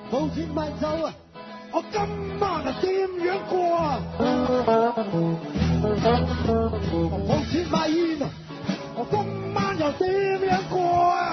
冇錢買酒啊！我今晚啊點樣過啊？冇錢買煙啊！我今晚又點樣過啊？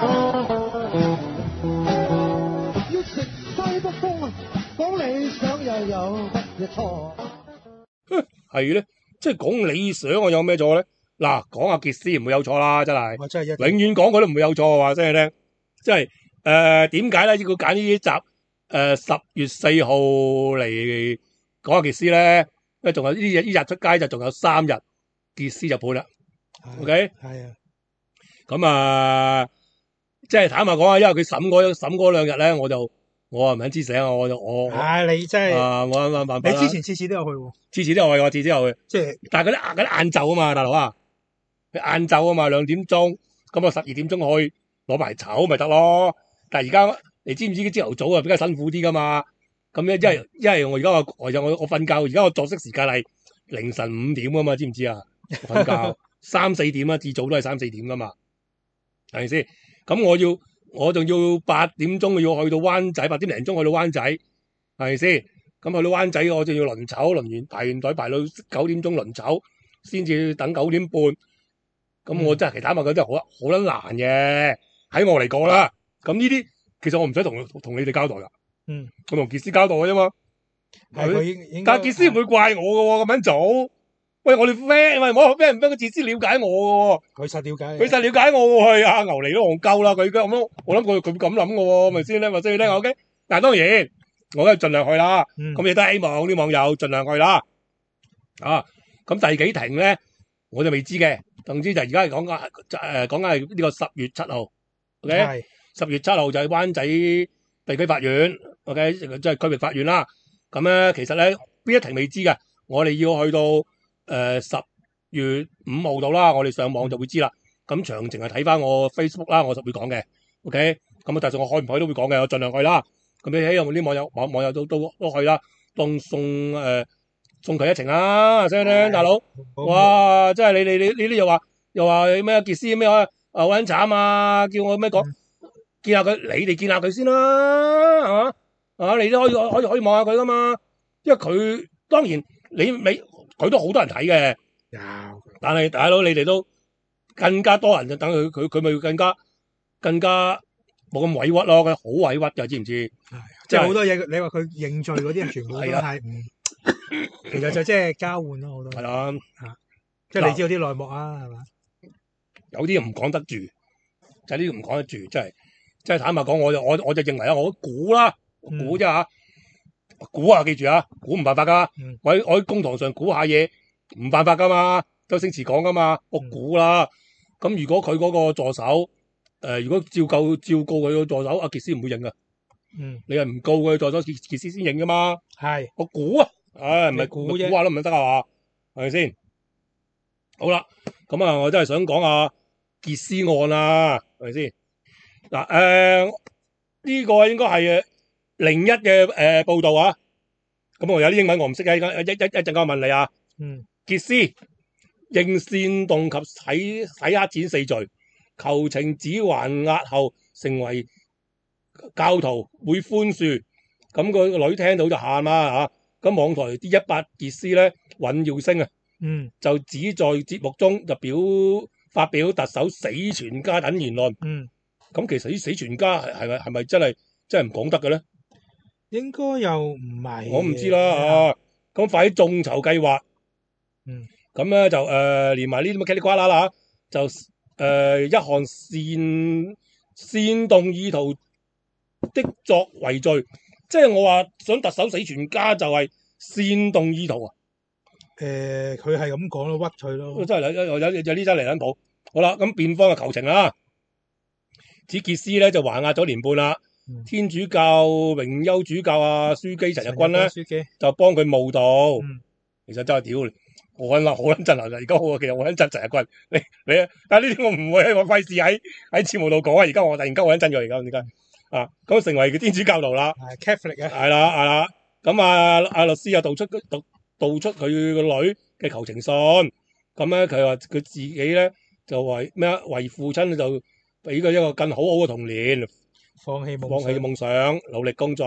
要食西北風啊！講理想又有乜嘢錯？ 係咧，即係講理想我有咩錯咧？嗱，講阿傑斯唔會有錯啦，真係。 我真係一永遠講佢都唔會有錯話，真係咧，即係點解咧要揀呢啲集10月4號嚟講阿傑斯咧？因為仲有呢日出街就仲有3日，傑斯就判啦。OK， 係啊， 咁即係坦白講啊，因為佢審嗰2日咧，我唔肯知醒啊，我你真係我諗辦法啦。 你之前次次都有去喎， 次次都有去，我次次有去， 即係但係嗰啲晏晝啊嘛，大佬啊，佢晏晝啊嘛，2點鐘，咁我12點鐘去攞埋籌咪得咯。但係而家你知唔知朝頭早啊比較辛苦啲噶嘛？咁咧因為我而家我瞓覺，而家我作息時間係凌晨5點噶嘛，知唔知啊？我瞓覺3、4點啊，至早都係3、4點噶嘛，係咪先？咁我仲要8點鐘要去到灣仔，8點零鐘去到灣仔，係咪先？咁去到灣仔我就要輪籌，輪完排完隊排到9點鐘輪籌，先至等9點半。咁我真係其他物嘅真係好撚難嘅，喺我嚟講啦。咁呢啲其實我唔使同你哋交代噶，我同傑斯交代嘅啫嘛。 係佢應該， 但係傑斯唔會怪我嘅喎，咁樣做。喂，我哋 friend，喂，唔好俾人傑斯了解我嘅喎。 佢實了解， 佢實了解我喎。阿牛嚟都戇鳩啦，佢咁我諗佢咁諗嘅喎，咪先咧，咪先咧。OK，但係當然我都係盡量去啦。咁亦都希望啲網友盡量去啦。咁第幾庭咧，我就未知嘅。總之就而家係講緊係呢個10月7號。OK， 10月7號就係灣仔地區法院。OK， 即係區域法院啦。咁咧其實咧邊一庭未知嘅，我哋要去到10月5號到啦，我哋上網就會知啦。咁詳情係睇翻我 Facebook 啦，我就會講嘅。OK， 咁就算我去唔去都會講嘅，我盡量去啦。咁你希望啲網友都去啦，當送佢一程啦，聲聽大佬。哇！真係你呢又話咩傑斯咩好撚慘啊！叫我咩講見下佢，你哋見下佢先啦，係嘛？你都可以望下佢噶嘛，因為佢當然佢都好多人睇嘅，但係大佬你哋都更加多人就等佢咪更加冇咁委屈咯，佢好委屈㗎，知唔知？ 即係好多嘢，你話佢認罪嗰啲人全部都係其實就即係交換咯，好多係啦， 即係你知道啲內幕啊，係嘛？有啲唔講得住，就係呢啲唔講得住，即係坦白講，我就認為啊，我估啦，估啫嚇，估啊，記住啊，估唔犯法噶，我喺公堂上估下嘢唔犯法噶嘛，周星馳講噶嘛，我估啦。咁如果佢嗰個助手如果照告佢個助手，阿傑斯唔會認噶。你係唔告佢助手傑斯先認噶嘛？係，我估啊，唔係估啫，估下都唔得啊嘛，係咪先？好啦，咁我真係想講下傑斯案啊，係咪先？嗱，呢個應該係01嘅報道啊。咁我有啲英文我唔識啊，一陣間我問你啊。傑斯認煽動及洗黑錢4罪，求情指還押後成為教徒會寬恕。咁個女聽到就喊啦嚇。咁網台D18傑斯咧尹耀星啊，就只在節目中就發表特首死全家等言論。咁其實啲死全家係咪真係唔講得嘅咧？應該又唔係，我唔知啦嚇。咁快啲眾籌計劃，咁咧就連埋呢啲咁嘅嘰里呱啦啦就一項煽動意圖的作為罪，即係我話想特首死全家就係煽動意圖啊！佢係咁講咯，屈佢咯，真係有呢真嚟撚譜。好啦，咁辯方嘅求情啦，指傑斯咧就還押咗1年半啦。天主教榮休主教書記陳日君咧就幫佢慕道。其實真係屌，好撚震撼啊！而家其實好撚震陳日君，你啊，但係呢啲我唔會，我費事喺節目度講啊！而家我突然間好撚震咗，而家點解啊？咁成為佢天主教徒啦，Catholic 啊，係啦。咁阿律師又道出佢個女嘅求情信。咁咧佢話佢自己咧就為父親就俾佢一個更好嘅童年，放棄夢想，努力工作。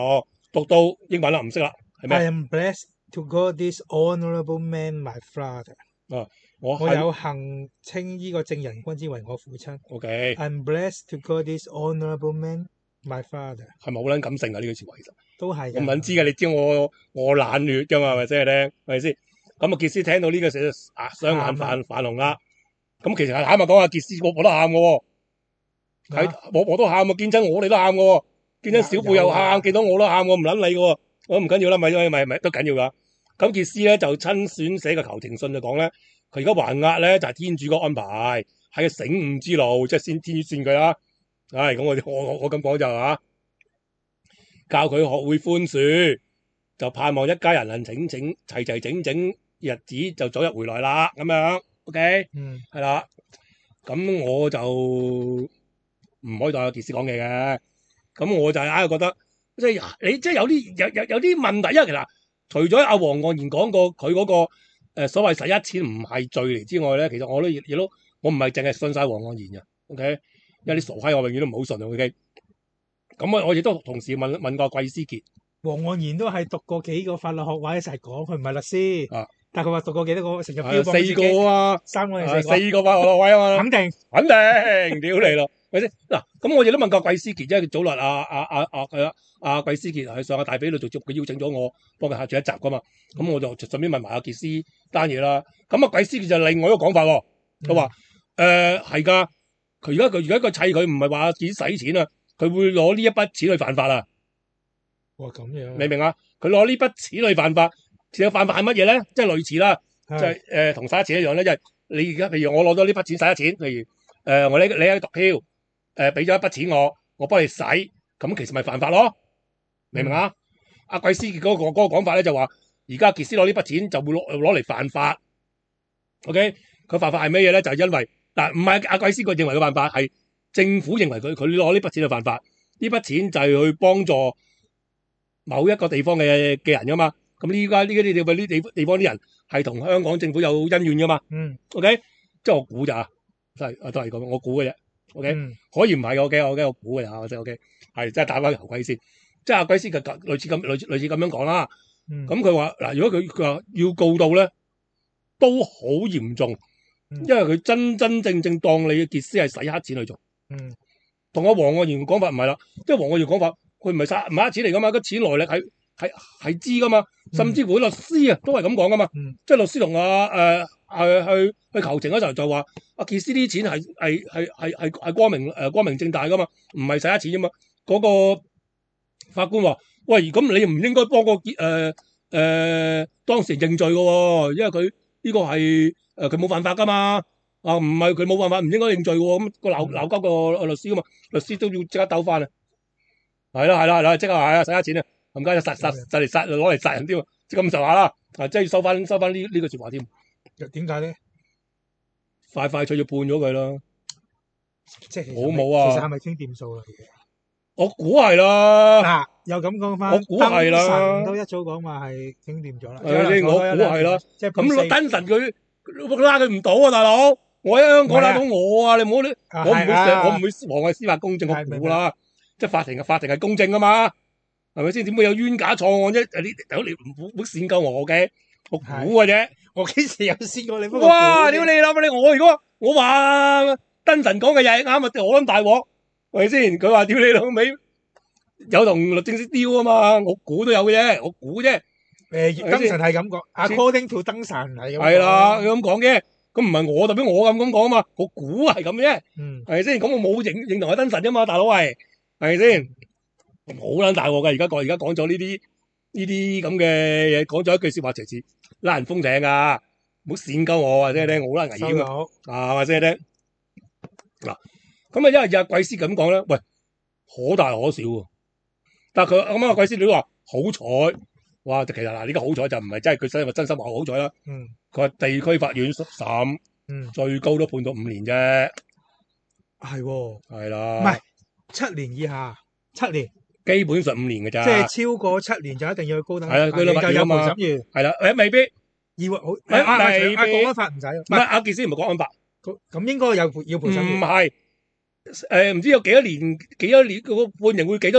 讀到英文啦，唔識啦，係 I 咩？ am blessed to call this honourable man my father。 我我有幸稱呢個正人君子為我父親。 OK， I'm blessed to call this honourable man my father。 係咪好撚感性啊？呢句説話其實都係我唔撚知嘅，你知我冷血㗎嘛，係咪先咧？係咪先？咁啊，傑斯聽到呢個時雙眼泛紅啦。咁其實係坦白講啊，傑斯我都喊嘅喎，睇我都喊啊，見親我哋都喊嘅喎，見親小貝又喊，見到我都喊，我唔撚理嘅喎，我唔緊要啦，咪都緊要㗎。咁傑斯咧就親選寫個求情信就講咧，佢而家還押咧就係天主嘅安排，係個醒悟之路，即係先天主算佢啦。唉，咁我咁講就教佢學會寬恕，就盼望一家人能齊整日子就早日回來啦，咁樣 OK， 係啦。咁我就唔可以代阿傑斯講嘢嘅，咁我就係覺得即係你即係有啲問題，因為其實除咗阿黃岸然講過佢嗰個所謂洗一錢唔係罪嚟之外咧，其實我唔係淨係信晒黃岸然嘅 OK， 因為啲傻閪我永遠都唔好信 OK。咁我亦都同時問過季思傑， 黃岸然都係讀過幾個法律學位一齊講，佢唔係律師，但係佢話讀過幾多個成日標榜 4個啊嘛 ，3個定 4個法律學位啊嘛， 肯定， 屌你咯，係咪先？嗱，咁我亦都問過季思傑，因為早日阿季思傑喺上個大髀度做節目，佢邀請咗我幫佢客串一集噶嘛，咁我就順便問埋阿傑斯單嘢啦。咁啊，季思傑就另外一個講法喎，佢話係㗎，佢而家個砌佢唔係話阿傑使錢啊，佢會攞呢一筆錢去犯法啊。 哇，咁樣， 你明啊？佢攞呢筆錢去犯法，其實犯法係乜嘢咧？即係類似啦，即係同洗一錢一樣咧，即係你而家譬如我攞咗呢筆錢洗一錢，譬如你喺度毒梟，俾咗一筆錢我幫你洗，咁其實咪犯法咯？明唔明啊？阿季思傑嗰個講法咧就話，而家傑斯攞呢筆錢就會攞嚟犯法。OK， 佢犯法係咩嘢咧？就係因為嗱，唔係阿季思傑認為佢犯法，係政府認為佢攞呢筆錢去犯法。呢筆錢就係去幫助某一個地方嘅人噶嘛。咁呢家呢啲地方啲人係同香港政府有恩怨噶嘛。OK， 即係我估咋，都係咁，我估嘅啫。OK，可以唔係我估嘅咋，即係 OK， 係即係打翻頭盔先。即係阿季思傑類似咁樣講啦。咁佢話嗱，如果佢話要告到咧，都好嚴重，因為佢真正當你嘅傑斯係洗黑錢去做。同阿黃岸然講法唔係啦，即係黃岸然講法，佢唔係黑錢嚟噶嘛，個錢來歷係知噶嘛，甚至乎律師啊都係咁講噶嘛，即係律師同去求情嗰時候就話阿傑斯啲錢係光明正大噶嘛，唔係洗黑錢啫嘛。嗰個法官話：喂，咁你唔應該幫個當事人認罪噶喎，因為佢呢個係佢冇犯法噶嘛。唔係佢冇辦法，唔應該認罪喎。咁個鬧交個律師噶嘛，律師都要即刻兜翻啊！係啦，即刻係啊，洗黑錢啊，冚家就嚟攞嚟殺人添，即咁上下啦。即係要收翻呢個説話添。 點解咧？ 快脆要判咗佢啦！ 即係好冇啊！ 其實係咪傾掂數啦？ 我估係啦。 嗱，又咁講翻， 我估係啦。 燈神都一早講話係傾掂咗啦。 我估係啦。 即係咁燈神佢拉佢唔到啊，大佬！我喺香港拉到我啊！你唔好我唔會妨礙司法公正，我估啦。即係法庭係公正啊嘛，係咪先？點會有冤假錯案啫？你唔好煽鳩我嘅，我估嘅啫。 我幾時有試過你？ 哇！屌你諗下你，如果我話燈神講嘅嘢啱啊，我諗大鑊，係咪先？佢話屌你老味有同律政司丟啊嘛，我估都有嘅啫，我估啫。 燈神係咁講 ，according to 燈神係咁講。 係啦，佢咁講嘅。咁唔係我代表我咁講啊嘛，我估係咁啫，係咪先？咁我冇認同係燈神啫嘛，大佬係咪先？好撚大鑊㗎！而家講咗呢啲咁嘅嘢，講咗一句説話，隨時拉人封艇㗎，唔好煽鳩我或者咧，我好撚危險啊！或者咧嗱，咁啊，因為阿季思咁講咧，喂，可大可小喎。但係佢咁阿季思你話好彩。哇！其實嗱，呢個好彩就唔係真係佢真心話好彩啦。佢話地區法院審，最高都判到5年啫。 係喎， 係啦， 唔係7年以下，7年， 基本上5年嘅咋。 即係超過7年就一定要去高等法院， 係啦， 就有陪審員。 係啦，未必。 未必。國安法唔使。 唔係阿傑斯唔係國安法， 咁應該要陪審員。 唔係，唔知有幾多年個判刑會幾多年？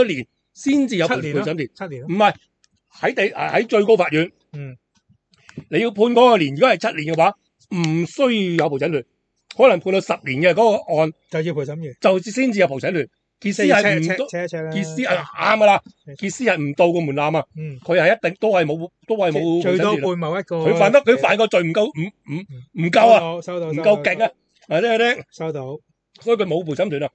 先至有陪 7年咯審團。 7年咯。 唔係喺最高法院，你要判嗰個年，如果係7年嘅話，唔需要有陪審團，可能判到10年嘅嗰個案就要陪審員， 就先至有陪審團。傑斯係唔到， 車啦。 傑斯係啱噶啦，傑斯係唔到個門檻啊，佢係一定都係冇最多判某一個。 佢犯個罪唔夠唔夠啊， 收到唔夠勁啊，係咧， 收到， 所以佢冇陪審團啊。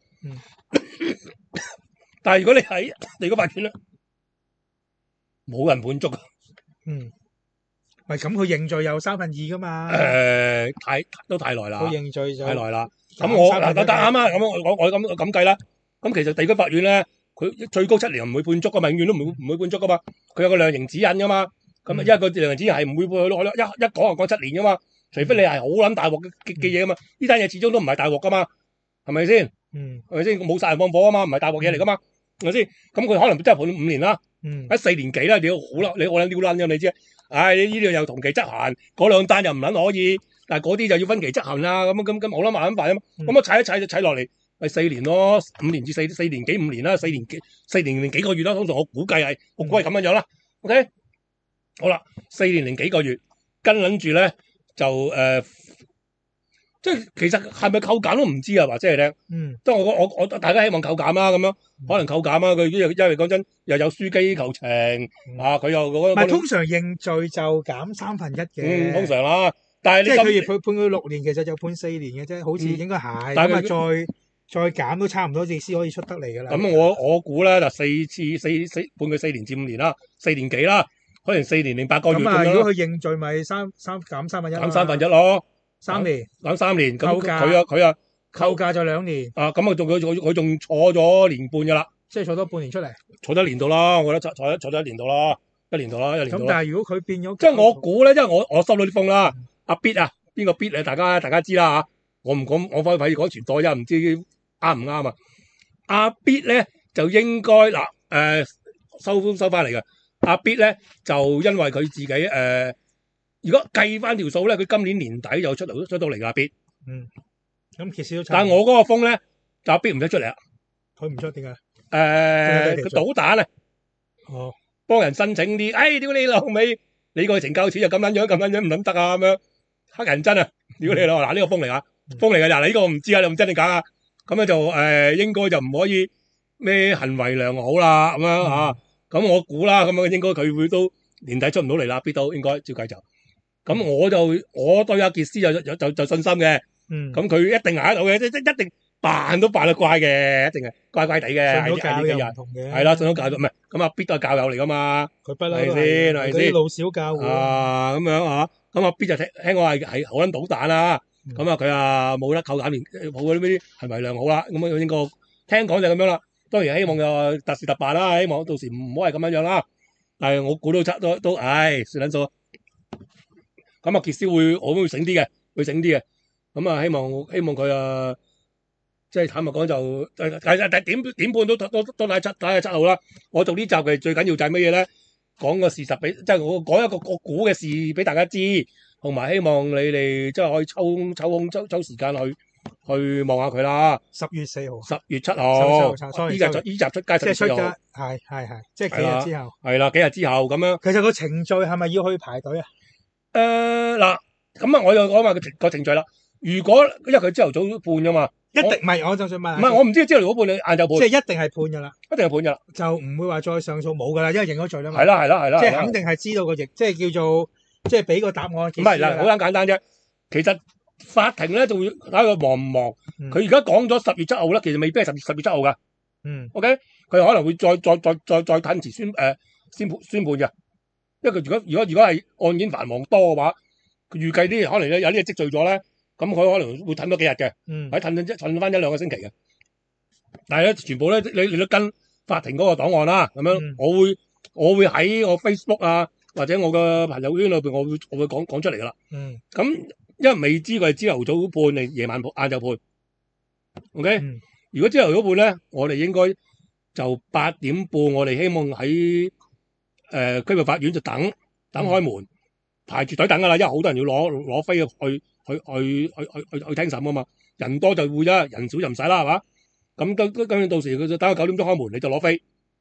但係如果你喺地高法院咧，冇人判足。 喂，咁佢認罪有2/3噶嘛？ 太耐啦， 佢認罪就太耐啦。咁我嗱得啱啊，咁我咁計啦。咁其實地區法院咧，佢最高7年唔會判足噶嘛，永遠都唔會判足噶嘛。佢有個量刑指引噶嘛。咁因為個量刑指引係唔會判一講就講7年噶嘛。除非你係好撚大鑊嘅嘢噶嘛。呢單嘢始終都唔係大鑊噶嘛，係咪先？係咪先？冇殺人放火啊嘛，唔係大鑊嘢嚟噶嘛，係咪先？咁佢可能真係判5年啦，喺4年幾啦，屌好啦，你我撚屌撚咁你知。你呢度又同期執行，嗰2單又唔撚可以，但係嗰啲就要分期執行啦。咁好啦，慢慢辦啊嘛。咁啊砌就砌落嚟，咪4年咯，5年至4年幾5年啦，4年零幾個月啦。通常我估計係咁樣啦。OK， 好啦，4年零幾個月，跟撚住咧就即係其實係咪扣減都唔知啊，話即係咧。即係我大家希望扣減啦，咁樣可能扣減啦。佢因為講真又有書機求情佢又唔係通常認罪就減1/3嘅。 通常啦，但係即係佢判佢6年，其實就判4年嘅啫，好似應該係。咁啊再減都差唔多，先可以出得嚟㗎啦。 咁我估咧就判佢4年至5年啦，4年幾啦，可能4年零8個月咁樣。 如果佢認罪，咪減1/3。 減1/3咯 ，3年。 減3年。 扣價佢啊扣價就2年。 咁佢仲坐咗年半㗎啦。 即係坐多半年出嚟。 坐咗1年度啦，我覺得坐咗1年度啦，1年度啦。 咁但係如果佢變咗， 即係我估咧，因為我收到啲風啦，阿 Bit 啊，邊個 Bit 大家知啦嚇。我唔講，我費事講傳代，因為唔知啱唔啱啊。阿 Bit 咧就應該收翻嚟嘅。阿 Bit 咧就因為佢自己如果計翻條數咧，佢今年年底就出到嚟㗎。Bit 咁其實都但係我嗰個風咧，就阿 Bit 唔使出嚟啦。 佢唔出點解？ 佢搗蛋啊！幫人申請啲，屌你老味，你個懲教處就咁撚樣唔撚得啊，咁樣黑人憎啊！屌你老，嗱呢個風嚟啊，風嚟㗎，嗱呢個我唔知啊，你唔真定假啊？咁樣就應該就唔可以咩行為良好啦，咁樣嚇。咁我估啦，咁樣應該佢會都年底出唔到嚟啦，必都應該照計就。咁我對阿傑斯就信心嘅。咁佢一定捱得到嘅，即一定扮都扮得怪嘅，一定係乖乖地嘅。 信咗教又唔同嘅。 係啦，信咗教唔係咁阿 Bit 都係教友嚟㗎嘛。 佢不嬲係先，係先。 老小教會咁樣嚇。咁阿 Bit 就聽講係好撚搗蛋啦。咁佢冇得扣減年，冇嗰啲行為良好啦。咁應該聽講就咁樣啦。當然希望就特事特辦啦，希望到時唔好係咁樣啦。但係我估都算撚數。咁傑斯我會醒啲嘅，會醒啲嘅。咁希望佢即係坦白講就點判都打7號啦。我做呢集嘅最緊要就係乜嘢咧？講個事實俾，即係我講一個估嘅事俾大家知，同埋希望你哋即係可以抽時間去望下佢啦。 10月4號 ，10月7號，呢集出街即係出街，係，即係幾日之後。 係啦，幾日之後咁樣。 其實個程序係咪要去排隊啊？ 嗱，咁我又講埋個程序啦。如果因為佢朝頭早判㗎嘛， 一定唔係，我就想問。 唔係，我唔知朝頭早判定晏晝判。 即係一定係判㗎啦。 一定係判㗎啦。 就唔會話再上訴冇㗎啦，因為認咗罪啦嘛。 係啦。 即係肯定係知道個即係叫做即係俾個答案。唔係嗱，好簡單啫。其實法庭咧就會睇佢忙唔忙。佢而家講咗10月7號咧，其實未必係10月7號㗎。OK，佢可能會再褪遲宣判嘅。因為佢如果係案件繁忙多嘅話，佢預計啲可能有啲嘢積聚咗咧，咁佢可能會褪多幾日嘅，或者褪翻1-2個星期嘅。但係咧，全部咧你都跟法庭嗰個檔案啦，咁樣我會喺我 Facebook 啊或者我嘅朋友圈裏邊，我會講出嚟噶啦。咁因為未知佢係朝頭早判定夜晚判晏晝判。OK，如果朝頭早判咧，我哋應該就8點半，我哋希望喺區域法院就等開門，排住隊等噶啦，因為好多人要攞飛去聽審啊嘛，人多就會啦，人少就唔使啦，係嘛？咁到時佢就等9點鐘開門，你就攞飛。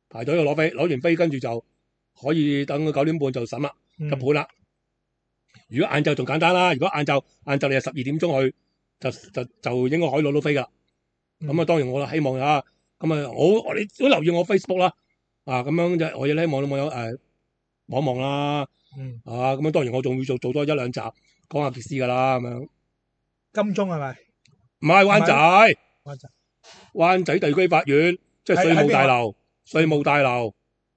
排隊攞飛，攞完飛跟住就可以等9點半就審啦，入盤啦。如果晏晝仲簡單啦，如果晏晝你係12點鐘去，就應該可以攞到飛噶。咁當然我希望啊，咁你都留意我 Facebook 啦，咁樣就我亦希望啲網友望望啦，咁樣當然我仲會做多1、2集講下傑斯噶啦，咁樣。 金鐘係咪？ 唔係灣仔地區法院，即係稅務大樓。稅務大樓。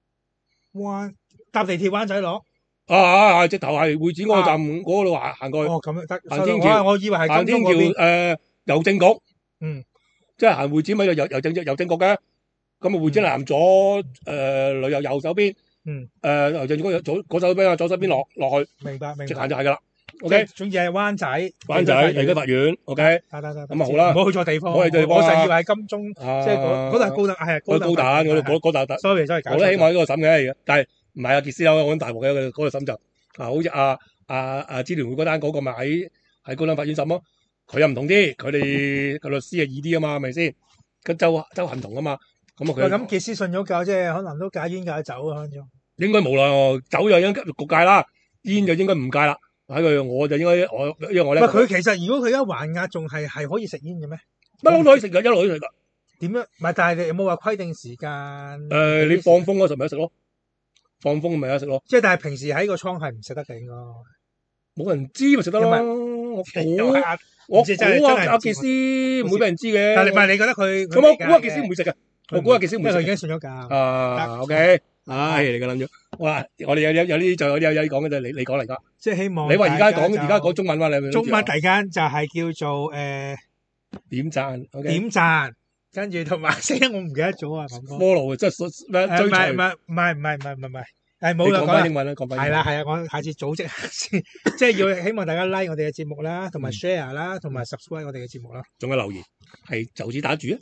搭地鐵灣仔落。 直頭係會展嗰個站嗰度行過去。 咁樣得。 行天橋。 我以為係金鐘嗰邊。郵政局。即係行會展咪有郵政局嘅。咁啊會展南左旅遊右手邊。郵政局左手邊啊，左手邊落去。 明白。 直行就係噶啦。OK， 總之係灣仔地區法院 ，OK，咁啊好啦， 唔好去錯地方，我就以為係金鐘，即係嗰度係高等，係高等嗰度，sorry， 我都希望喺嗰度審嘅，但係唔係基斯有好大鑊嘅嗰度審就，好似支聯會嗰單嗰個咪喺高等法院審咯，佢又唔同啲，佢哋個律師係易啲啊嘛，係咪先？個州行唔同啊嘛， 咁基斯信咗教，即係可能都戒煙戒酒啊， 應該冇啦，酒就應該焗戒啦，煙就應該唔戒啦。喺佢我就應該因為我咧。 佢其實如果佢一還押仲係可以食煙嘅咩？ 不嬲都可以食噶，一路都可以食噶。 點樣？唔係，但係你有冇話規定時間？ 你放風嗰時咪得食咯，放風咪得食咯。 即係但係平時喺個倉係唔食得嘅應該。 冇人知咪食得咯。我估阿傑斯唔會俾人知嘅。 但係唔係你覺得佢？ 咁我估阿傑斯唔會食嘅。我估阿傑斯唔會食。 佢已經信咗教。 OK。唉，你嘅諗咗，哇！我哋有啲就有啲講嘅就你講嚟噶， 即係希望你話而家講中文話，你中文突然間就係叫做點讚， 點讚，跟住同埋聲我唔記得咗啊 ，follow 即係咩追隨， 唔係，冇啦， 講翻英文啦，講翻係啦，我下次組織下先，即係要希望大家 like 我哋嘅節目啦，同埋 share 啦，同埋 subscribe 我哋嘅節目啦， 仲有留言係就此打住啊！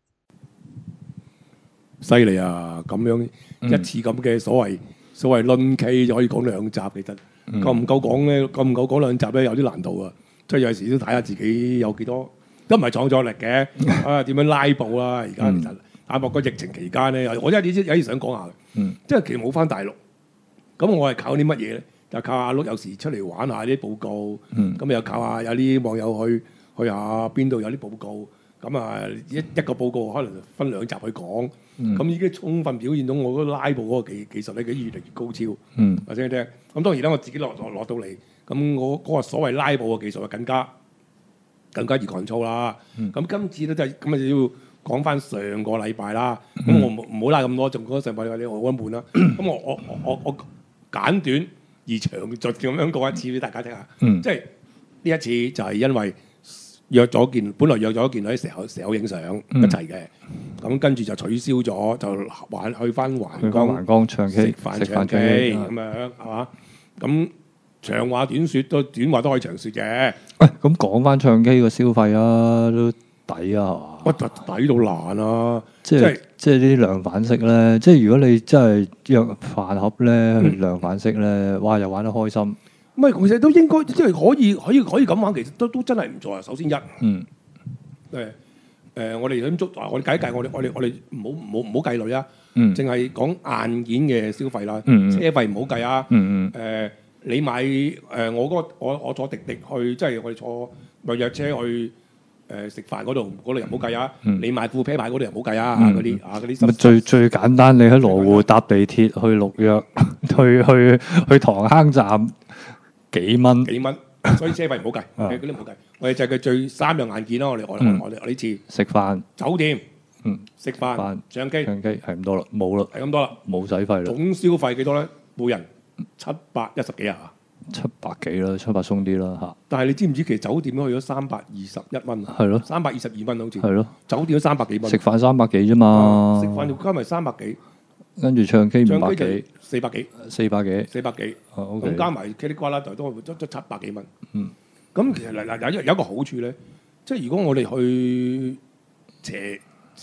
犀利啊！咁樣一次咁嘅所謂論 K 就可以講2集，其實夠唔夠講咧？夠唔夠講2集咧？有啲難度啊！即係有時都睇下自己有幾多，都唔係創作力嘅點樣拉布啊！而家其實打博個疫情期間咧，我真係有啲想講下嘅，即係其實冇翻大陸，咁我係靠啲乜嘢咧？就靠阿碌有時出嚟玩下啲報告，咁又靠下有啲網友去下邊度有啲報告。咁一個報告可能分2集去講，咁已經充分表現到我嗰個拉布嗰個技術咧，越嚟越高超。或者聽，咁當然啦，我自己落到嚟，咁我嗰個所謂拉布嘅技術就更加易control啦。咁今次咧就咁要講翻上個禮拜啦。咁我唔好拉咁多，仲講上個禮拜你我悶啦。咁我簡短而詳盡咁樣講一次俾大家聽下。即係呢一次就係因為。本來約咗件喺蛇口影相一齊嘅，咁跟住就取消咗，就去翻環江唱 K 食飯唱 K 咁樣係嘛？咁長話短説短話都可以長説嘅。 咁講翻唱 K 個消費啊，都抵啊，係嘛？ 抵到爛啊！即係啲量販式咧，即係如果你真係約飯盒咧去量販式咧，哇又玩得開心。 唔係，其實都應該即係可以咁玩，其實都真係唔錯啊！首先我哋想我哋計一計，我哋唔好計類啊，淨係講硬件嘅消費啦，車費唔好計啊。你買我坐滴滴去，即係我哋坐約車去食飯嗰度又唔好計啊。你買副啤牌嗰度又唔好計啊。嗰啲最簡單，你喺羅湖搭地鐵去綠約，去塘坑站。幾蚊， 所以車費唔好計，嗰啲唔好計。我哋就係佢最3樣硬件咯。我哋呢次食飯、酒店、食飯、唱 K 係咁多啦，冇啦， 係咁多啦， 冇使費啦。 總消費幾多咧？每人710幾啊 ？700幾啦，700鬆啲啦嚇。 但係你知唔知其實酒店都去咗321蚊？ 係咯 ，322蚊好似。 係咯，酒店都300幾蚊。 食飯300幾啫嘛。 食飯要加埋300幾。 跟住唱 K 500幾 ，400幾 ，400幾， 咁加埋茄哩瓜啦，都700幾蚊。咁其實嗱有一個好處咧，即係如果我哋去斜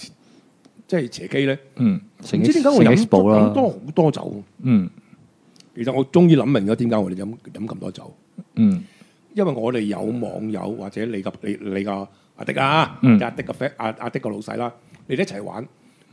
K 咧，唔知點解我飲好多酒。其實我終於諗明咗點解我哋飲咁多酒。因為我哋有網友或者你個阿迪啊，阿迪個老細啦，你哋一齊玩。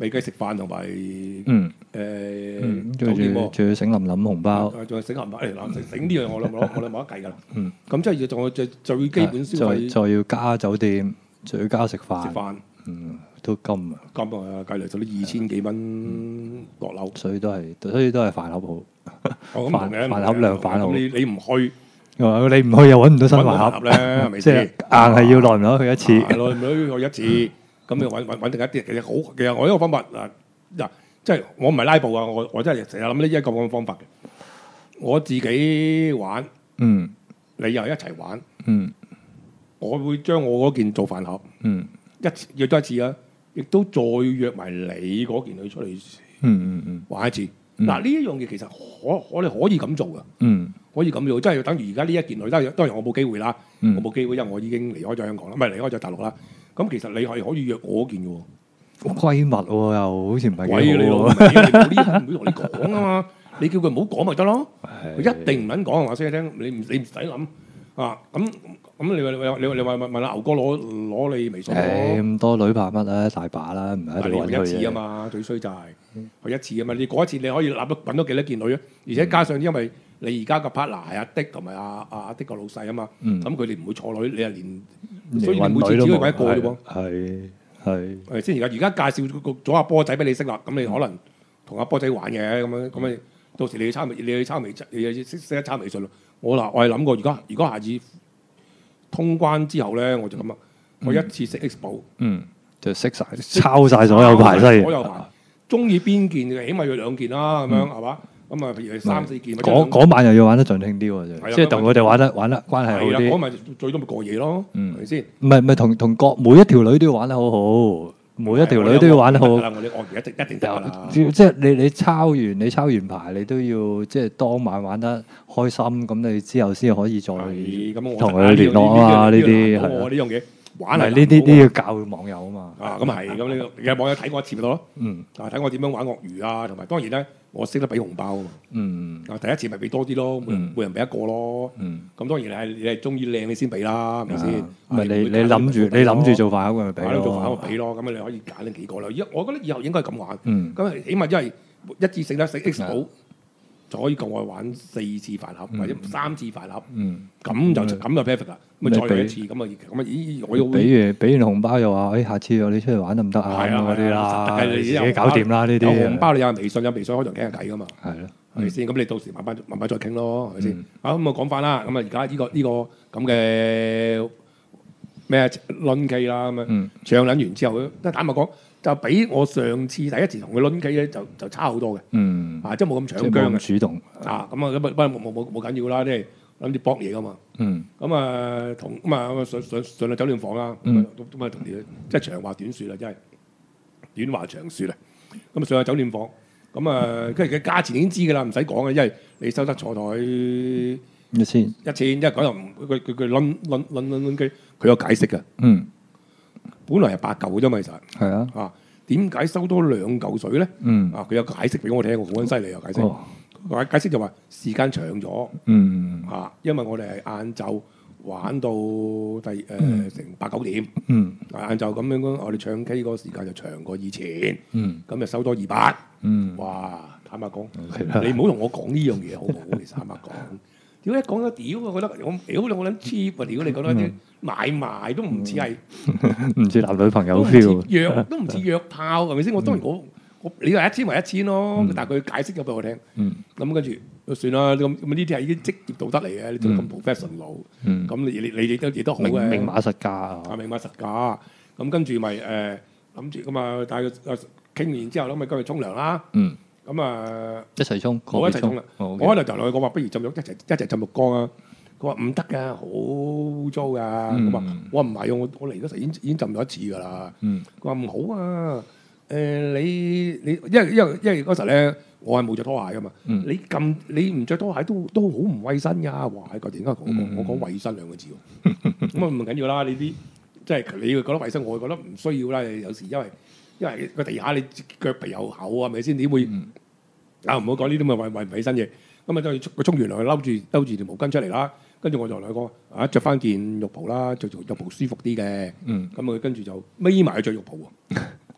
未計食飯同埋仲要醒淋淋紅包， 仲有醒紅包嚟嗱，醒呢樣我哋冇得計㗎啦。咁即係仲有最基本消費， 再要加酒店，仲要加食飯，都金啊！ 計嚟就啲2000幾蚊落樓， 所以都係飯盒好。飯盒量飯好。 咁你唔去？ 你唔去又揾唔到新飯盒咧，係咪先？ 硬係要耐唔耐去一次， 耐唔耐去一次，咁你穩定一啲。其實我呢個方法嗱，即係我唔係拉布啊，我真係成日諗呢一個咁嘅方法嘅。我自己玩，你又一齊玩，我會將我嗰件做飯盒，約多一次啊，亦都再約埋你嗰件去出嚟，玩一次。嗱呢一樣嘢其實我哋可以咁做噶，可以咁做，即係等於而家呢一件女，當然我冇機會啦，我冇機會，因為我已經離開咗香港啦，唔係離開咗大陸啦。咁其實你係可以約我嗰件嘅喎， 閨蜜喎又好似唔係幾好喎， 鬼你老味，唔會同你講啊嘛，你叫佢唔好講咪得咯，佢一定唔撚講話聲你聽，你唔使諗啊咁。咁你話問阿牛哥攞你微信咁多女拍乜啊？大把啦，唔係一定揾佢一次啊嘛，最衰就係去一次啊嘛。你嗰一次你可以揾到幾多件女啊？而且加上因為你而家個 partner 係阿的同埋阿的個老細啊嘛，咁佢哋唔會錯女，你係連所以你每次只可以揾一個啫喎。係先而家介紹咗阿波仔俾你識啦，咁你可能同阿波仔玩嘅咁到時你去抄微，你識得抄微信咯。我係諗過，如果下次通關之後咧，我就咁啊！我一次識 X 寶， 就識晒，抄晒所有牌西， 所有牌，中意邊件起碼要2件啦，咁樣係嘛？咁啊，譬如3、4件。 嗰晚又要玩得盡興啲喎，即係同佢哋玩得關係好啲。 嗰晚最多咪過夜咯，係咪先？ 唔係同各每一條女都要玩得好好。每一條女都要玩得好， 我哋鱷魚一定得啦。 即係你抄完牌，你都要即係當晚玩得開心，咁你之後先可以再同佢聯絡啊嘛。呢啲係呢樣嘢玩係呢啲都要教網友啊嘛。 咁係咁，你有網友睇我一次咪得咯。睇我點樣玩鱷魚啊，同埋當然咧，我識得俾紅包啊嘛。第一次咪俾多啲咯，每人俾一個咯。咁當然你係中意靚你先俾啦，係咪先？ 唔係你諗住做飯盒咪俾咯， 做飯盒俾咯。咁你可以揀呢幾個啦。我覺得以後應該係咁玩。咁起碼因為一次性得食 X 寶，就可以夠我玩4次飯盒或者3次飯盒。咁就 perfect 啦。咁再嚟一次咁啊！我要俾完紅包又話，下次我哋出嚟玩得唔得啊？嗰啲啦，自己搞掂啦呢啲。 有紅包你有微信開場傾下偈噶嘛？ 係咯， 係咪先？咁你到時慢慢再傾咯，係咪先？咁啊講翻啦。咁啊而家呢個咁嘅咩輪 K 啦，咁啊唱撚完之後，坦白講就比我上次第一次同佢輪 K 咧就差好多嘅。即係冇咁搶姜嘅， 主動咁不過冇緊要啦，即係諗住搏嘢噶嘛。咁啊上到酒店房啦，咁啊同你即係長話短説啦，真係短話長説啦。咁啊上到酒店房，咁啊跟住佢價錢已經知㗎啦，唔使講嘅，因為你收得坐台1000，因為嗰度佢輪機，佢有解釋嘅。本來係8嚿嘅啫嘛，其實係啊。 點解收多2嚿水咧？佢有解釋俾我聽，好撚犀利啊！解釋。解釋就話時間長咗，因為我哋係晏晝玩到成8、9點，晏晝咁樣我哋唱 K 嗰個時間就長過以前，咁就收多200，哇！坦白講，你唔好同我講呢樣嘢好唔好？其實坦白講，屌一講咗屌，我覺得我撚 cheap 啊！屌你覺得啲買賣都唔似係， 唔似男女朋友 feel， 約都唔似約炮係咪先？我當然你話1000咪1000咯，但係佢解釋咗俾我聽，咁跟住就算啦。咁呢啲係已經職業道德嚟嘅，你做咁 professional，咁你亦都好嘅， 明碼實價啊， 明碼實價。咁跟住咪諗住咁啊，帶佢傾完之後，咁咪跟佢沖涼啦。咁啊一齊沖， 我一齊沖啦。我喺度就同佢講話，不如浸浴一齊浸浴缸啊。佢話唔得㗎，好污糟㗎。咁啊，我話唔係我嚟嗰時已經浸咗1次㗎啦。佢話唔好啊。你因為嗰時咧，我係冇着拖鞋噶嘛。你唔着拖鞋都好唔衞生㗎。哇！佢點解我講衞生2個字喎？咁啊唔緊要啦。你啲即係你會覺得衞生，我會覺得唔需要啦。有時因為個地下你腳皮又厚啊，係咪先？點會唔好講呢啲咁嘅衞唔衞生嘢。咁啊，佢沖完涼，嬲住條毛巾出嚟啦。跟住我就同佢講着翻件浴袍啦，着浴袍舒服啲嘅。咁佢跟住就眯埋去着浴袍喎。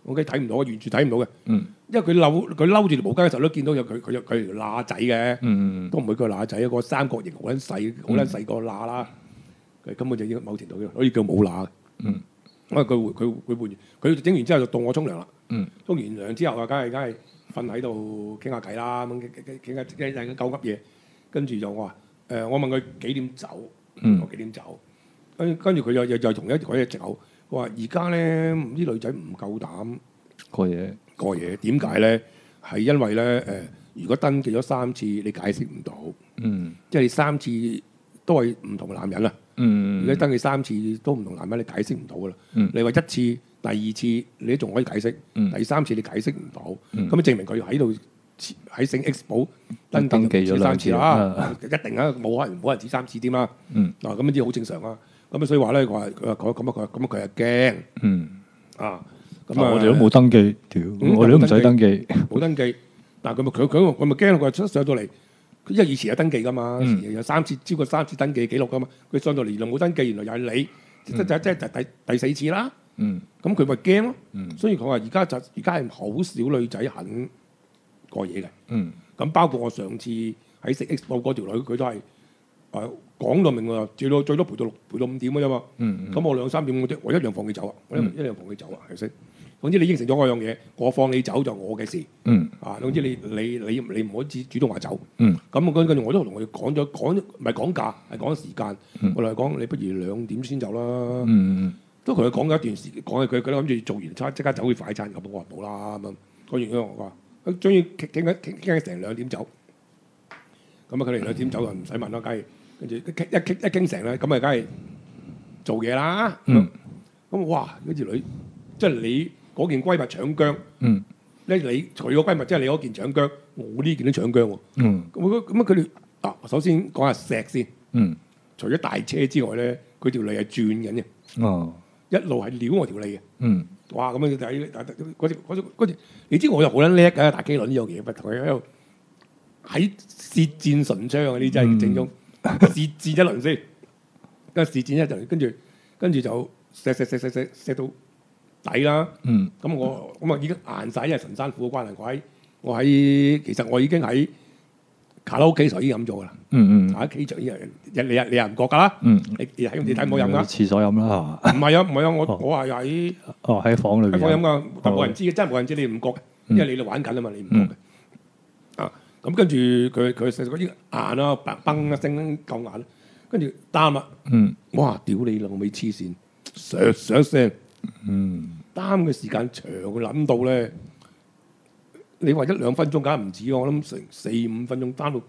我梗係睇唔到，完全睇唔到嘅。因為佢嬲住條毛巾嘅時候都見到有佢條罅仔嘅。都唔會個罅仔，一個三角形好撚細個罅啦。佢根本就應該某程度可以叫冇罅嘅。因為佢會換，佢整完之後就到我沖涼啦。沖完涼之後啊，梗係瞓喺度傾下偈啦，咁傾下鳩噏嘢。跟住就我話我問佢幾點走，我幾點走？跟住佢又同一個藉口，佢話而家咧啲女仔唔夠膽過夜，點解咧？係因為咧如果登記咗3次，你解釋唔到，即係你3次都係唔同嘅男人啦。如果登記3次都唔同男人，你解釋唔到噶啦。你話1次、第2次你都仲可以解釋，第3次你解釋唔到，咁證明佢喺度喺聖 X 堡登記咗3次啦，一定啊，冇人止3次添啦。嗱咁呢啲好正常啊。咁所以話咧，佢話佢係驚咁我哋都冇登記，我哋都唔使登記， 冇登記。但係佢咪驚，佢上到嚟。因為以前有登記噶嘛，有超過3次登記記錄噶嘛，佢上到嚟原來冇登記，原來又係你，即係第4次啦。咁佢咪驚咯。所以佢話而家係好少女仔肯過夜嘅。咁包括我上次喺食 X 堡嗰條女，佢都係講到明喎，最多陪到5點嘅啫嘛。咁我2-3點我一樣放佢走啊，我一樣放佢走啊，係咪先？總之你應承咗我樣嘢，我放你走就我嘅事。總之你唔可以主動話走。咁跟住我都同佢講唔係講價，係講時間。我同佢講你不如2點先走啦。都同佢講咗一段時間，講佢諗住做完餐即刻走去快餐。咁我話冇啦咁。講完之後我話佢終於傾成2點走。咁佢哋2點走就唔使問啦，梗係跟住一傾成咧，咁啊梗係做嘢啦。咁哇嗰條女即係你。嗰件閨蜜搶姜，咧你除咗閨蜜，即係你嗰件搶姜，我呢件都搶姜喎。咁佢哋首先講下石先。除咗大車之外咧，佢條脷係轉緊嘅，一路係撩我條脷嘅。哇！咁樣睇嗰隻，你知我又好撚叻嘅打機輪呢樣嘢，不同佢喺度喺舌戰唇槍嗰啲真係正宗，舌戰一輪先，跟住舌戰一輪，跟住就錫到底啦。咁我已經硬晒，因為神山虎嘅關係，其實我已經喺卡拉 OK 時候已經飲咗噶啦。卡拉 OK 就已經你又唔覺㗎啦。你睇我飲㗎？ 廁所飲啦係嘛？ 唔係啊！我係喺房裏邊。 喺房飲㗎，但冇人知嘅，真係冇人知，你唔覺嘅，因為你哋玩緊啊嘛，你唔覺嘅。咁跟住佢嗰啲硬啦，崩一聲夠硬，跟住擔啦。哇！屌你老味黐線，上聲。擔嘅時間長，佢諗到咧，你話1-2分鐘梗係唔止，我諗成4-5分鐘擔到，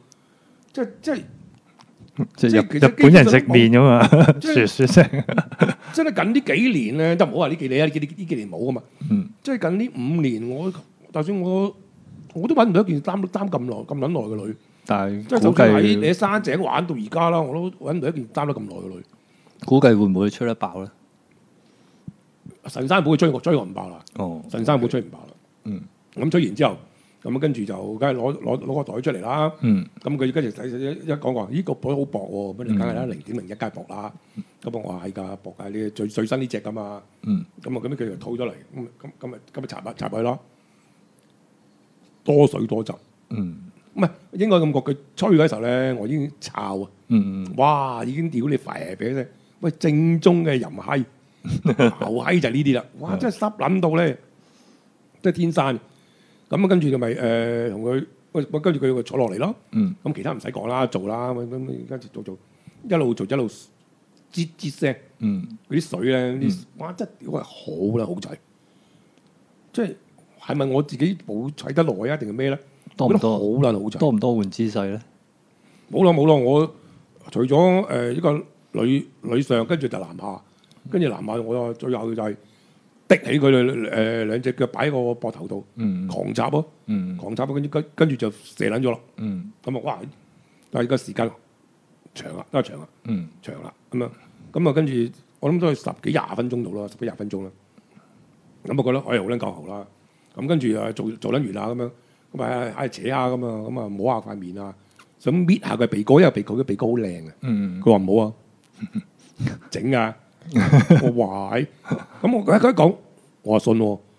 即係日本人食麵咁嘛，雪聲。 即係近呢幾年咧，都唔好話呢幾年，呢幾年冇啊嘛。即係近呢5年，就算我都揾唔到一件擔咁撚耐嘅女。 但係即係就算喺你喺山井玩到而家啦，我都揾唔到一件擔得咁耐嘅女。 估計會唔會吹得爆咧？ 神山虎追我唔爆啦，神山虎追唔爆啦。咁追完之後，咁跟住就梗係攞個袋出嚟啦。咁佢跟住一講話，呢個袋好薄喎，咁你梗係啦，0.01梗係薄啦。咁我話係㗎，薄㗎，你最新呢隻㗎嘛。咁佢就吐咗嚟，咁咪插去咯。多水多汁。唔係應該咁講，佢吹嗰時候咧，我已經炒啊。哇！已經屌你肥俾啫，喂正宗嘅淫閪。牛閪就係呢啲啦，哇！真係濕撚到咧，即係天生。咁跟住就咪同佢，跟住佢坐落嚟咯。咁其他唔使講啦，做啦，咁跟住做，一路做一路吱聲。嗰啲水咧，哇！真係屌係好啦，好滯。即係咪我自己冇砌得耐啊？定係咩咧？ 多唔多？ 好撚好滯。 多唔多換姿勢咧？ 冇啦，我除咗呢個女上，跟住就男下。跟住南亞我最後就係滴起佢哋2隻腳擺喺個膊頭度，狂插咯，狂插，跟住就射撚咗咯。咁啊哇！但係個時間長啦，都係長啦，長啦咁啊，跟住我諗都係10幾20分鐘到啦，10幾20分鐘啦。咁我覺得我係好撚夠喉啦。咁跟住做撚完啦咁樣，咁啊喺度扯下咁啊摸下塊面啊，想搣下佢鼻哥，因為佢鼻哥好靚嘅。佢話唔好啊，整啊！我話咁我一講，我話信喎。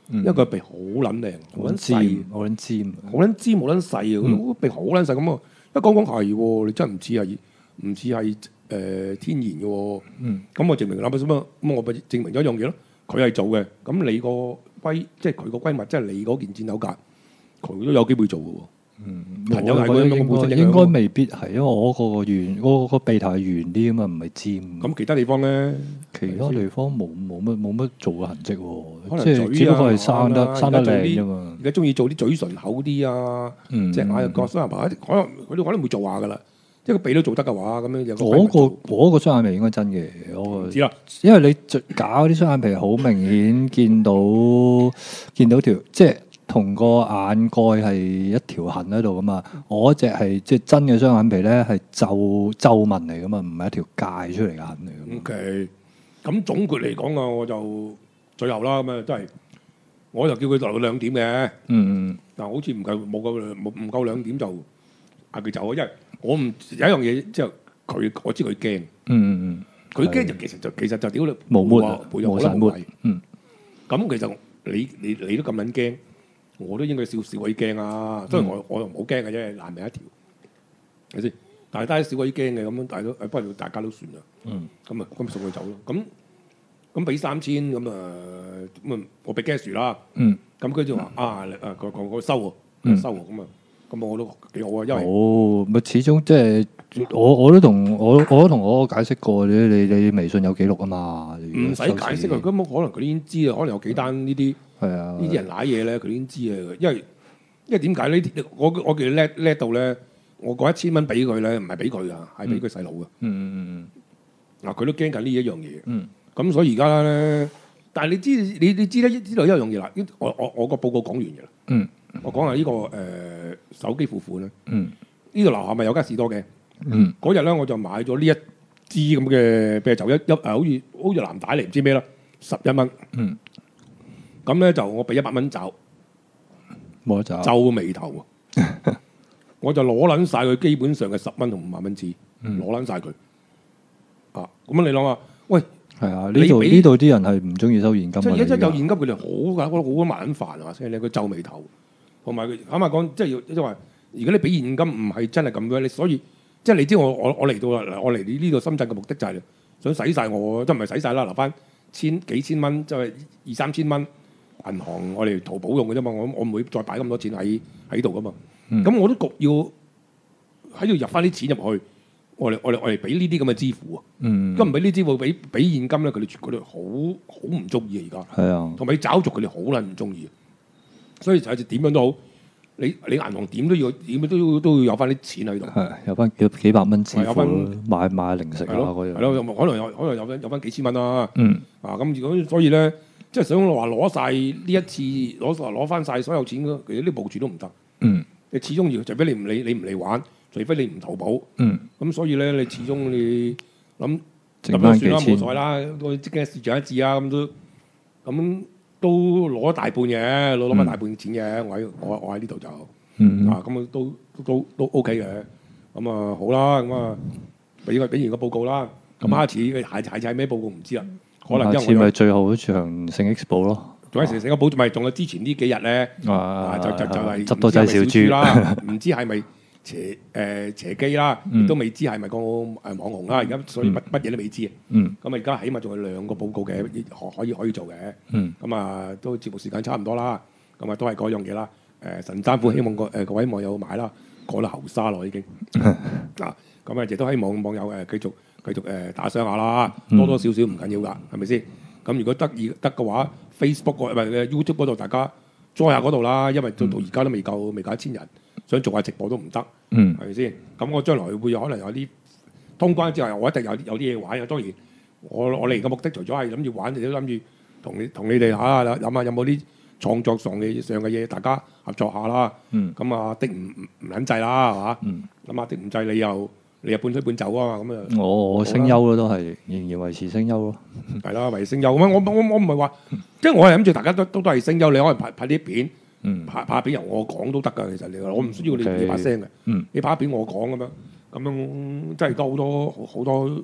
因為佢鼻好撚靚，好撚細， 好撚尖， 好撚尖，好撚細啊！鼻好撚細咁啊！一講係喎，你真係唔似係天然嘅喎。咁我證明啦，咁我咪證明咗一樣嘢咯。佢係做嘅，咁你個閨即係佢個閨蜜，即係你嗰件戰鬥格，佢都有機會做嘅喎。朋友係嗰種本身應該未必係，因為我個個鼻頭係圓啲啊嘛，唔係尖。 咁其他地方咧， 其他地方冇乜做嘅痕跡喎， 可能即係只不過係生得靚啫嘛。 而家中意做啲嘴唇厚啲啊，隻眼角雙眼皮，可能佢都會做下噶啦。即係個鼻都做得嘅話，咁樣有嗰個雙眼皮應該真嘅，我知啦。 因為你假嗰啲雙眼皮好明顯見到條即係。同個眼蓋係一條痕喺度噶嘛，我嗰隻係即係真嘅雙眼皮咧，係皺紋嚟噶嘛，唔係一條界出嚟嘅痕嚟嘅。 OK，咁總括嚟講啊，我就最後啦，咁啊都係，我就叫佢留到2點嘅。但好似唔夠2點就嗌佢走啊，因為我唔有一樣嘢，即係我知佢驚。佢驚就其實就屌你冇神沒。咁其實你都咁撚驚。我都應該少鬼驚啊！雖然我又唔好驚嘅啫，爛命一條，係咪先？但係少鬼驚嘅咁，不過大家都算啦。咁送佢走咯。咁俾3000咁啊，我俾 gas 啦。咁佢就話佢收喎，收喎咁我都幾好啊，因為咪始終即係我都同我解釋過，你微信有記錄啊嘛， 唔使解釋啊，根本可能佢已經知啊，可能有幾單呢啲。係啊，呢啲人揦嘢咧，佢已經知啊。因為點解呢？我叫佢叻到咧，我嗰1000蚊俾佢咧，唔係俾佢噶，係俾佢細佬噶。嗱，佢都驚緊呢一樣嘢。咁所以而家咧，但係你知道一樣嘢啦。我個報告講完嘅啦。我講下呢個手機付款咧。呢度樓下咪有間士多嘅。嗰日咧我就買咗呢一支咁嘅啤酒，好似藍帶嚟，唔知咩啦，11蚊。咁咧就我俾100蚊找， 冇得找， 皺眉頭啊！我就攞撚晒佢基本上嘅10蚊同5萬蚊紙，攞撚晒佢啊！咁你諗下，喂， 係啊，呢度啲人係唔中意收現金， 即係而家有現金，佢哋好噶，覺得好麻撚煩啊！即係你佢皺眉頭，同埋佢啱啱講，即係即係話，如果你俾現金唔係真係咁樣，你所以即係你知我嚟到啦，我嚟呢度深圳嘅目的就係想使晒我，即係唔係使晒啦，留翻幾千蚊，即係2-3千蚊。銀行我哋淘寶用嘅啫嘛，我唔會再擺咁多錢喺度噶嘛。咁我都焗要喺度入翻啲錢入去，我哋俾呢啲咁嘅支付啊。咁唔俾呢啲支付，俾現金咧，佢哋好唔中意啊！而家係啊，同埋找續佢哋好撚唔中意。所以就係點樣都好，你銀行點都要有翻啲錢喺度， 有翻幾百蚊支付，買零食啊嗰樣。 係咯，可能有翻幾千蚊啦。咁如果所以咧。即係想話攞晒呢一次攞翻晒所有錢嘅，其實啲部署都唔得。你始終要，除非你唔嚟玩，除非你唔淘寶。咁所以咧，你始終你諗咁都算啦，冇所謂啦。我即刻試咗一次啊，咁都攞大半嘅，攞翻大半錢嘅。我喺呢度就咁都 OK 嘅。咁啊好啦，咁啊俾完個報告啦。咁下次係咩報告唔知啦。可能下次咪最後嗰場聖 Expo 咯， 仲有聖 Expo，咪仲有之前呢幾日咧，就係執多隻小豬啦，唔知係咪邪機啦，亦都未知係咪個網紅啦，而家所以乜嘢都未知啊。咁啊而家起碼仲有2個報告嘅，可以做嘅。咁啊都節目時間差唔多啦，咁啊都係嗰樣嘢啦。神山虎希望各位網友買啦，過咗後沙咯已經。咁啊亦都希望網友繼續打賞下啦，多多少少唔緊要噶，係咪先？咁如果得嘅話 ，Facebook 唔係 YouTube 嗰度大家 join 下嗰度啦，因為到而家都未夠1000人，想做下直播都唔得，係咪先？咁我將來會可能有啲通關之後，我一定有啲嘢玩啊。當然，我嚟嘅目的除咗係諗住玩，亦都諗住同你哋諗下有冇啲創作上嘅嘢，大家合作下啦。咁啊的唔撚制啦，係嘛？咁啊的唔制你又半推半就啊嘛，咁啊！ 我聲優咯，都係仍然維持聲優咯。 係啦，維持聲優咁樣。我唔係話，即係我係諗住大家都係聲優，你可以拍啲片，拍片由我講都得噶。其實我唔需要你把聲嘅。你拍片我講咁樣真係多好多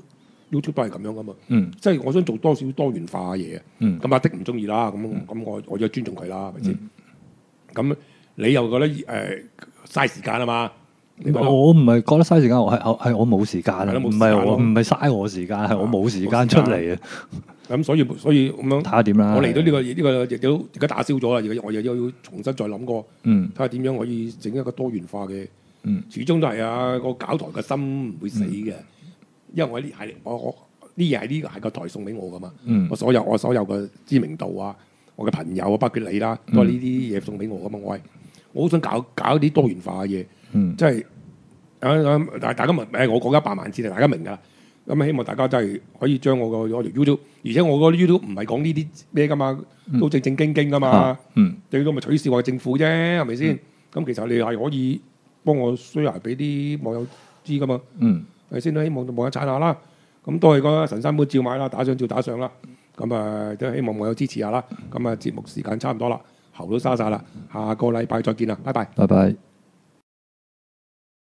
YouTube 都係咁樣噶嘛。即係我想做多少多元化嘅嘢啊。咁阿的唔中意啦，咁我就尊重佢啦，係咪先？咁你又覺得嘥時間啊嘛？ 我唔係覺得嘥時間，係我冇時間啊，唔係嘥我時間，係我冇時間出嚟啊。 咁所以咁樣睇下點啦。 我嚟到呢個亦都而家打消咗啦，我又要重新再諗過，睇下點樣可以整一個多元化嘅。始終都係啊，個搞台嘅心唔會死嘅，因為我呢嘢係呢個係個台送俾我噶嘛。我所有嘅知名度啊，我嘅朋友啊，包括你啦，都係呢啲嘢送俾我噶嘛。我好想搞啲多元化嘅嘢。即係大家明，我講100萬次，大家明㗎啦。咁希望大家真係可以將我條 YouTube， 而且我個 YouTube 唔係講呢啲咩㗎嘛，都正經㗎嘛。最多咪取笑我政府啫，係咪先？咁其實你係可以幫我 share 俾啲網友知㗎嘛。係先都希望網友撐下啦。咁都係個神山本照買啦，打賞照打賞啦。咁啊都希望網友支持下啦。咁啊節目時間差唔多啦，喉都沙晒啦。下個禮拜再見啦，拜拜。 拜拜。